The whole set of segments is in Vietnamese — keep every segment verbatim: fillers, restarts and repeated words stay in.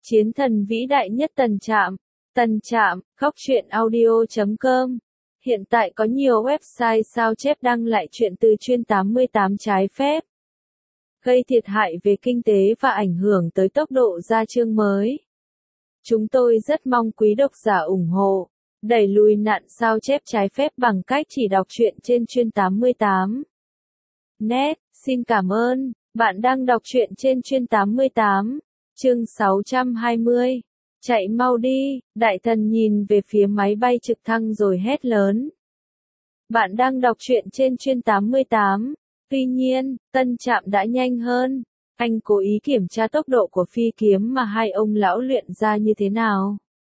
Chiến thần vĩ đại nhất Tần Trạm. Tần Trạm, góc truyện audio chấm com. Hiện tại có nhiều website sao chép đăng lại truyện từ chuyên tám mươi tám trái phép, gây thiệt hại về kinh tế và ảnh hưởng tới tốc độ ra chương mới. Chúng tôi rất mong quý độc giả ủng hộ, đẩy lùi nạn sao chép trái phép bằng cách chỉ đọc truyện trên chuyên tám mươi tám. Net, xin cảm ơn, bạn đang đọc truyện trên chuyên tám mươi tám, chương sáu trăm hai mươi. Chạy mau đi, đại thần nhìn về phía máy bay trực thăng rồi hét lớn. Bạn đang đọc truyện trên chuyên tám mươi tám. Tuy nhiên, Tân Trạm đã nhanh hơn. Anh cố ý kiểm tra tốc độ của phi kiếm mà hai ông lão luyện ra như thế nào.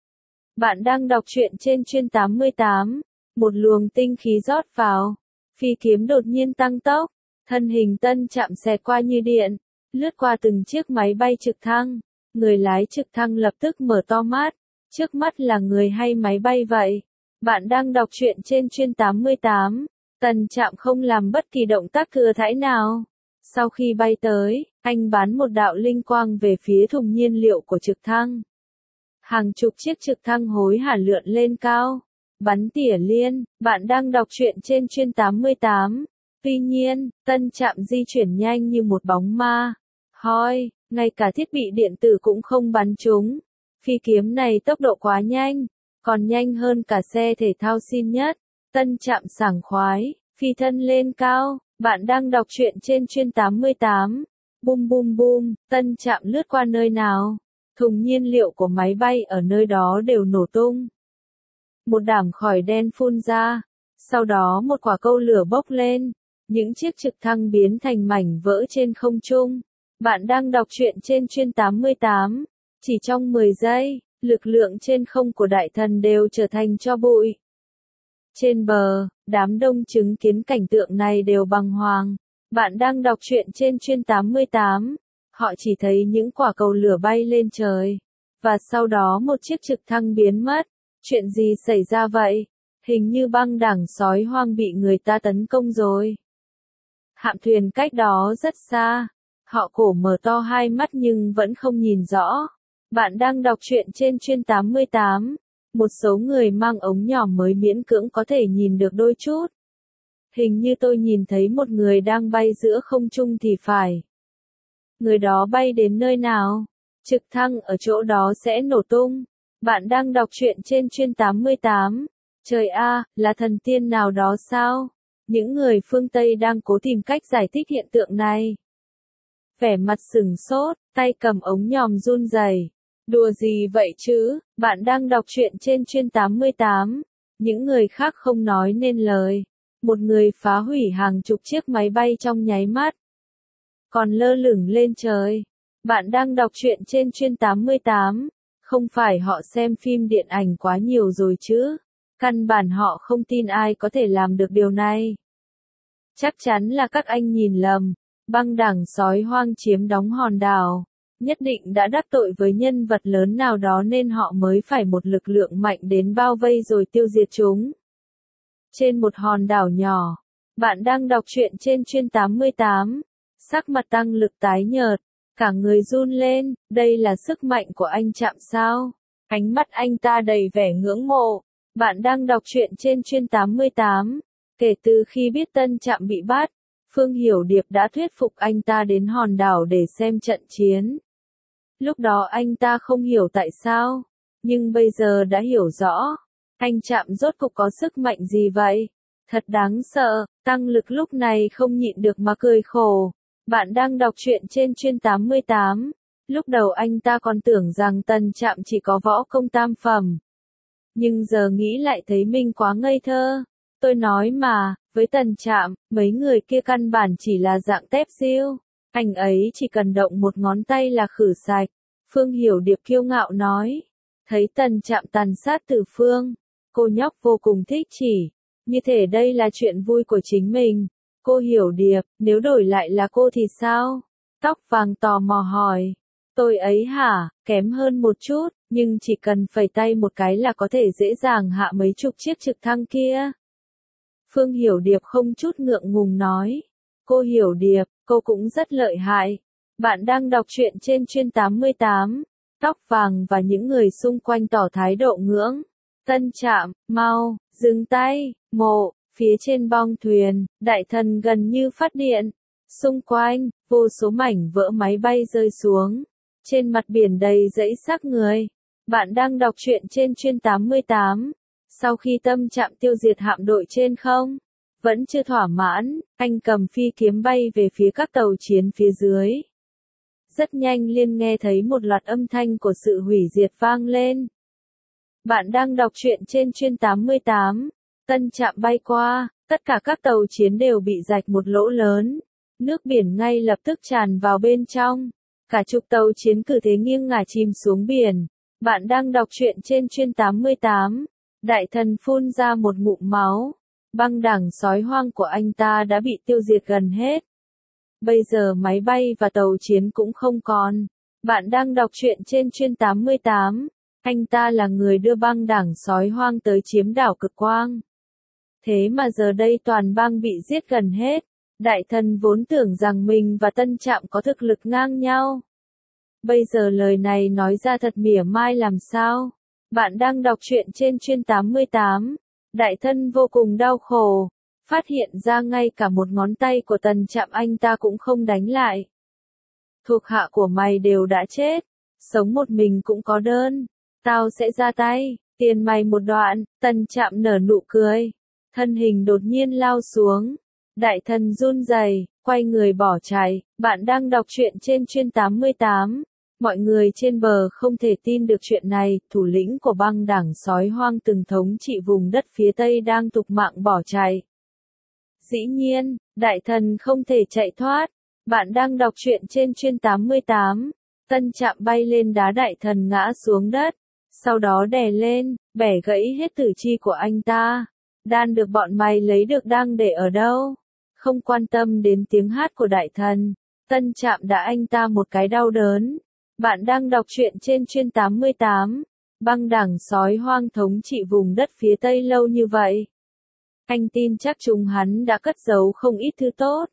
Bạn đang đọc truyện trên chuyên tám mươi tám. Một luồng tinh khí rót vào. Phi kiếm đột nhiên tăng tốc. Thân hình Tân Trạm xẹt qua như điện, lướt qua từng chiếc máy bay trực thăng. Người lái trực thăng lập tức mở to mắt. Trước mắt là người hay máy bay vậy? Bạn đang đọc truyện trên chuyên tám mươi tám. Tần Trạm không làm bất kỳ động tác thừa thãi nào. Sau khi bay tới, anh bắn một đạo linh quang về phía thùng nhiên liệu của trực thăng. Hàng chục chiếc trực thăng hối hả lượn lên cao. Bắn tỉa liên, bạn đang đọc truyện trên chuyên tám mươi tám. Tuy nhiên, Tân Trạm di chuyển nhanh như một bóng ma. Hoi, ngay cả thiết bị điện tử cũng không bắn trúng. Phi kiếm này tốc độ quá nhanh, còn nhanh hơn cả xe thể thao xin nhất. Tân Trạm sảng khoái, phi thân lên cao. Bạn đang đọc truyện trên chuyên tám mươi tám. Bum bum bum, Tân Trạm lướt qua nơi nào, thùng nhiên liệu của máy bay ở nơi đó đều nổ tung. Một đám khói đen phun ra, sau đó một quả câu lửa bốc lên, những chiếc trực thăng biến thành mảnh vỡ trên không trung. Bạn đang đọc truyện trên chuyên tám mươi tám. Chỉ trong mười giây, lực lượng trên không của đại thần đều trở thành tro bụi. Trên bờ, đám đông chứng kiến cảnh tượng này đều bàng hoàng. Bạn đang đọc truyện trên chuyên tám mươi tám. Họ chỉ thấy những quả cầu lửa bay lên trời. Và sau đó một chiếc trực thăng biến mất. Chuyện gì xảy ra vậy? Hình như băng đảng sói hoang bị người ta tấn công rồi. Hạm thuyền cách đó rất xa. Họ cổ mở to hai mắt nhưng vẫn không nhìn rõ. Bạn đang đọc truyện trên chuyên tám mươi tám. Một số người mang ống nhòm mới miễn cưỡng có thể nhìn được đôi chút. Hình như tôi nhìn thấy một người đang bay giữa không trung thì phải. Người đó bay đến nơi nào? Trực thăng ở chỗ đó sẽ nổ tung. Bạn đang đọc truyện trên chuyên tám mươi tám. Trời a, là thần tiên nào đó sao? Những người phương Tây đang cố tìm cách giải thích hiện tượng này. Vẻ mặt sửng sốt, tay cầm ống nhòm run rẩy. Đùa gì vậy chứ, bạn đang đọc truyện trên chuyên tám mươi tám. Những người khác không nói nên lời. Một người phá hủy hàng chục chiếc máy bay trong nháy mắt. Còn lơ lửng lên trời. Bạn đang đọc truyện trên chuyên tám mươi tám. Không phải họ xem phim điện ảnh quá nhiều rồi chứ. Căn bản họ không tin ai có thể làm được điều này. Chắc chắn là các anh nhìn lầm. Băng đảng sói hoang chiếm đóng hòn đảo. Nhất định đã đắc tội với nhân vật lớn nào đó nên họ mới phải một lực lượng mạnh đến bao vây rồi tiêu diệt chúng. Trên một hòn đảo nhỏ, bạn đang đọc truyện trên chuyên tám mươi tám. Sắc mặt Tăng Lực tái nhợt, cả người run lên, đây là sức mạnh của anh Trạm sao? Ánh mắt anh ta đầy vẻ ngưỡng mộ. Bạn đang đọc truyện trên chuyên tám mươi tám. Kể từ khi biết Tân Trạm bị bắt, Phương Hiểu Điệp đã thuyết phục anh ta đến hòn đảo để xem trận chiến. Lúc đó anh ta không hiểu tại sao, nhưng bây giờ đã hiểu rõ. Anh Trạm rốt cục có sức mạnh gì vậy? Thật đáng sợ. Tăng Lực lúc này không nhịn được mà cười khổ. Bạn đang đọc truyện trên chuyên tám mươi tám. Lúc đầu anh ta còn tưởng rằng Tần Trạm chỉ có võ công tam phẩm. Nhưng giờ nghĩ lại thấy mình quá ngây thơ. Tôi nói mà, với Tần Trạm, mấy người kia căn bản chỉ là dạng tép diêu. Anh ấy chỉ cần động một ngón tay là khử sạch. Phương Hiểu Điệp kiêu ngạo nói. Thấy Tần Trạm tàn sát Tử Phương, cô nhóc vô cùng thích chỉ. Như thể đây là chuyện vui của chính mình. Cô Hiểu Điệp, nếu đổi lại là cô thì sao? Tóc vàng tò mò hỏi. Tôi ấy hả, kém hơn một chút, nhưng chỉ cần phẩy tay một cái là có thể dễ dàng hạ mấy chục chiếc trực thăng kia. Phương Hiểu Điệp không chút ngượng ngùng nói. Cô Hiểu Điệp, cô cũng rất lợi hại. Bạn đang đọc truyện trên chuyên tám mươi tám. tóc vàng và những người xung quanh tỏ thái độ ngưỡng. Tân Trạm, mau, dừng tay, mộ, phía trên bong thuyền, đại thần gần như phát điện. Xung quanh, vô số mảnh vỡ máy bay rơi xuống. Trên mặt biển đầy dãy xác người. Bạn đang đọc truyện trên chuyên tám mươi tám. Sau khi Tâm Trạm tiêu diệt hạm đội trên không, vẫn chưa thỏa mãn, anh cầm phi kiếm bay về phía các tàu chiến phía dưới. Rất nhanh liền nghe thấy một loạt âm thanh của sự hủy diệt vang lên. Bạn đang đọc truyện trên chuyên tám mươi tám. Tân Trạm bay qua, tất cả các tàu chiến đều bị rạch một lỗ lớn. Nước biển ngay lập tức tràn vào bên trong. Cả chục tàu chiến cứ thế nghiêng ngả chìm xuống biển. Bạn đang đọc truyện trên chuyên tám mươi tám. Đại thần phun ra một ngụm máu. Băng đảng sói hoang của anh ta đã bị tiêu diệt gần hết. Bây giờ máy bay và tàu chiến cũng không còn. Bạn đang đọc truyện trên chuyên tám mươi tám. Anh ta là người đưa băng đảng sói hoang tới chiếm đảo Cực Quang. Thế mà giờ đây toàn bang bị giết gần hết. Đại thần vốn tưởng rằng mình và Tân Trạm có thực lực ngang nhau. Bây giờ lời này nói ra thật mỉa mai làm sao? Bạn đang đọc truyện trên chuyên tám mươi tám. Đại thân vô cùng đau khổ. Phát hiện ra ngay cả một ngón tay của Tân Trạm anh ta cũng không đánh lại. Thuộc hạ của mày đều đã chết. Sống một mình cũng có đơn. Tao sẽ ra tay, tiền mày một đoạn. Tân Trạm nở nụ cười. Thân hình đột nhiên lao xuống. Đại thần run rẩy, quay người bỏ chạy. Bạn đang đọc truyện trên chuyên tám mươi tám. Mọi người trên bờ không thể tin được chuyện này. Thủ lĩnh của băng đảng sói hoang từng thống trị vùng đất phía Tây đang tục mạng bỏ chạy. Dĩ nhiên, đại thần không thể chạy thoát. Bạn đang đọc truyện trên chuyên tám mươi tám. Tân Trạm bay lên đá đại thần ngã xuống đất. Sau đó đè lên, bẻ gãy hết tử chi của anh ta. Đan được bọn mày lấy được đang để ở đâu? Không quan tâm đến tiếng hát của đại thần. Tân Trạm đã anh ta một cái đau đớn. Bạn đang đọc truyện trên chuyên tám mươi tám. Băng đảng sói hoang thống trị vùng đất phía Tây lâu như vậy. Anh tin chắc chúng hắn đã cất giấu không ít thứ tốt.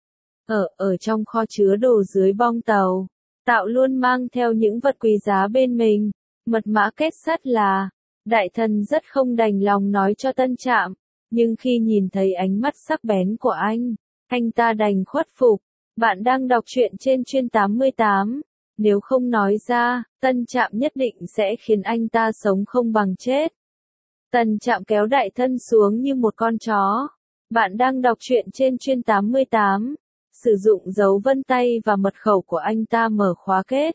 Ở, ở trong kho chứa đồ dưới bong tàu. Tạo luôn mang theo những vật quý giá bên mình. Mật mã kết sắt là. Đại thần rất không đành lòng nói cho Tân Trạm. Nhưng khi nhìn thấy ánh mắt sắc bén của anh, anh ta đành khuất phục. Bạn đang đọc truyện trên chuyên tám mươi tám. Nếu không nói ra, Tân Trạm nhất định sẽ khiến anh ta sống không bằng chết. Tân Trạm kéo đại thân xuống như một con chó. Bạn đang đọc truyện trên chuyên tám mươi tám. Sử dụng dấu vân tay và mật khẩu của anh ta mở khóa kết.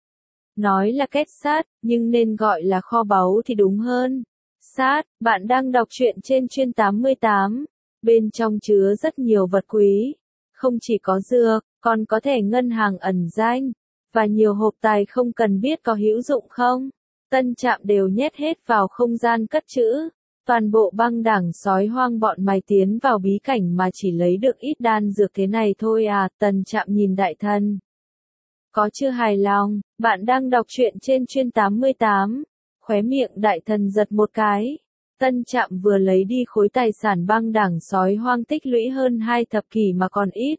Nói là kết sát, nhưng nên gọi là kho báu thì đúng hơn. Sát, bạn đang đọc truyện trên chuyên tám mươi tám. Bên trong chứa rất nhiều vật quý. Không chỉ có dược, còn có thẻ ngân hàng ẩn danh. Và nhiều hộp tài không cần biết có hữu dụng không. Tân Trạm đều nhét hết vào không gian cất trữ. Toàn bộ băng đảng sói hoang bọn mày tiến vào bí cảnh mà chỉ lấy được ít đan dược thế này thôi à. Tân Trạm nhìn đại thần. Có chưa hài lòng, bạn đang đọc truyện trên chuyên tám mươi tám. Khóe miệng đại thần giật một cái. Tân Trạm vừa lấy đi khối tài sản băng đảng sói hoang tích lũy hơn hai thập kỷ mà còn ít.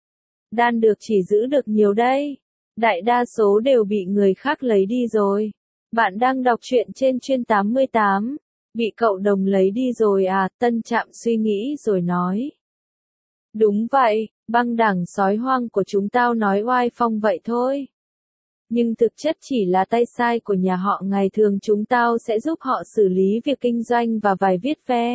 Đan được chỉ giữ được nhiều đây. Đại đa số đều bị người khác lấy đi rồi. Bạn đang đọc truyện trên chuyên tám mươi tám. Bị cậu đồng lấy đi rồi à, Tân Trạm suy nghĩ rồi nói. Đúng vậy, băng đảng sói hoang của chúng tao nói oai phong vậy thôi. Nhưng thực chất chỉ là tay sai của nhà họ, ngày thường chúng tao sẽ giúp họ xử lý việc kinh doanh và vài viết ve.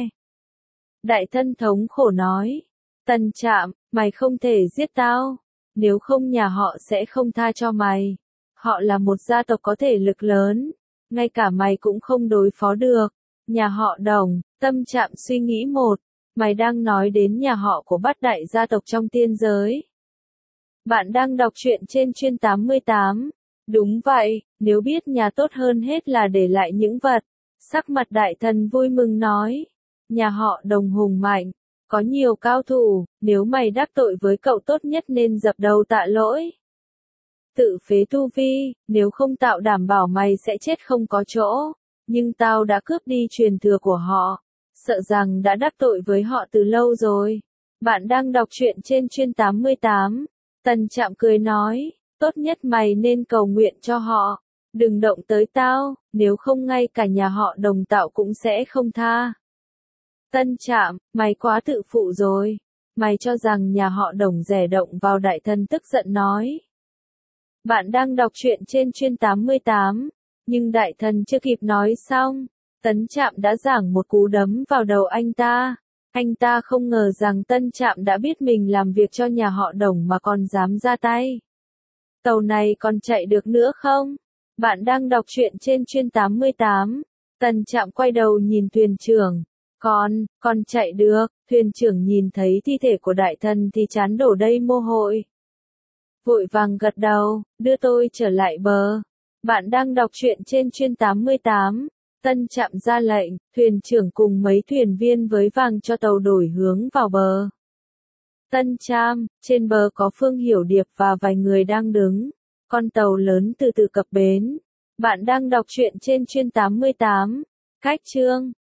Đại thân thống khổ nói. Tân Trạm, mày không thể giết tao. Nếu không nhà họ sẽ không tha cho mày. Họ là một gia tộc có thể lực lớn. Ngay cả mày cũng không đối phó được. Nhà họ Đồng, Tâm Trạm suy nghĩ một. Mày đang nói đến nhà họ của bát đại gia tộc trong tiên giới. Bạn đang đọc truyện trên chuyên tám mươi tám. Đúng vậy, nếu biết nhà tốt hơn hết là để lại những vật. Sắc mặt đại thần vui mừng nói. Nhà họ Đồng hùng mạnh. Có nhiều cao thủ, nếu mày đắc tội với cậu tốt nhất nên dập đầu tạ lỗi. Tự phế tu vi, nếu không tạo đảm bảo mày sẽ chết không có chỗ. Nhưng tao đã cướp đi truyền thừa của họ. Sợ rằng đã đắc tội với họ từ lâu rồi. Bạn đang đọc truyện trên chuyên tám mươi tám. Tân Trạm cười nói, tốt nhất mày nên cầu nguyện cho họ. Đừng động tới tao, nếu không ngay cả nhà họ Đồng tao cũng sẽ không tha. Tân Trạm, mày quá tự phụ rồi. Mày cho rằng nhà họ Đồng rẻ động vào Đại Thần tức giận nói. Bạn đang đọc truyện trên chuyên tám mươi tám, nhưng Đại Thần chưa kịp nói xong, Tân Trạm đã giảng một cú đấm vào đầu anh ta. Anh ta không ngờ rằng Tân Trạm đã biết mình làm việc cho nhà họ Đồng mà còn dám ra tay. Tàu này còn chạy được nữa không? Bạn đang đọc truyện trên chuyên tám mươi tám. Tân Trạm quay đầu nhìn thuyền trưởng. Còn, còn chạy được. Thuyền trưởng nhìn thấy thi thể của Đại Thần thì trán đổ đầy mồ hôi. Vội vàng gật đầu, đưa tôi trở lại bờ. Bạn đang đọc truyện trên chuyên tám mươi tám. Tân Trạm ra lệnh, thuyền trưởng cùng mấy thuyền viên với vàng cho tàu đổi hướng vào bờ. Tân Trạm, trên bờ có Phương Hiểu Điệp và vài người đang đứng. Con tàu lớn từ từ cập bến. Bạn đang đọc truyện trên chuyên tám mươi tám. Cách chương.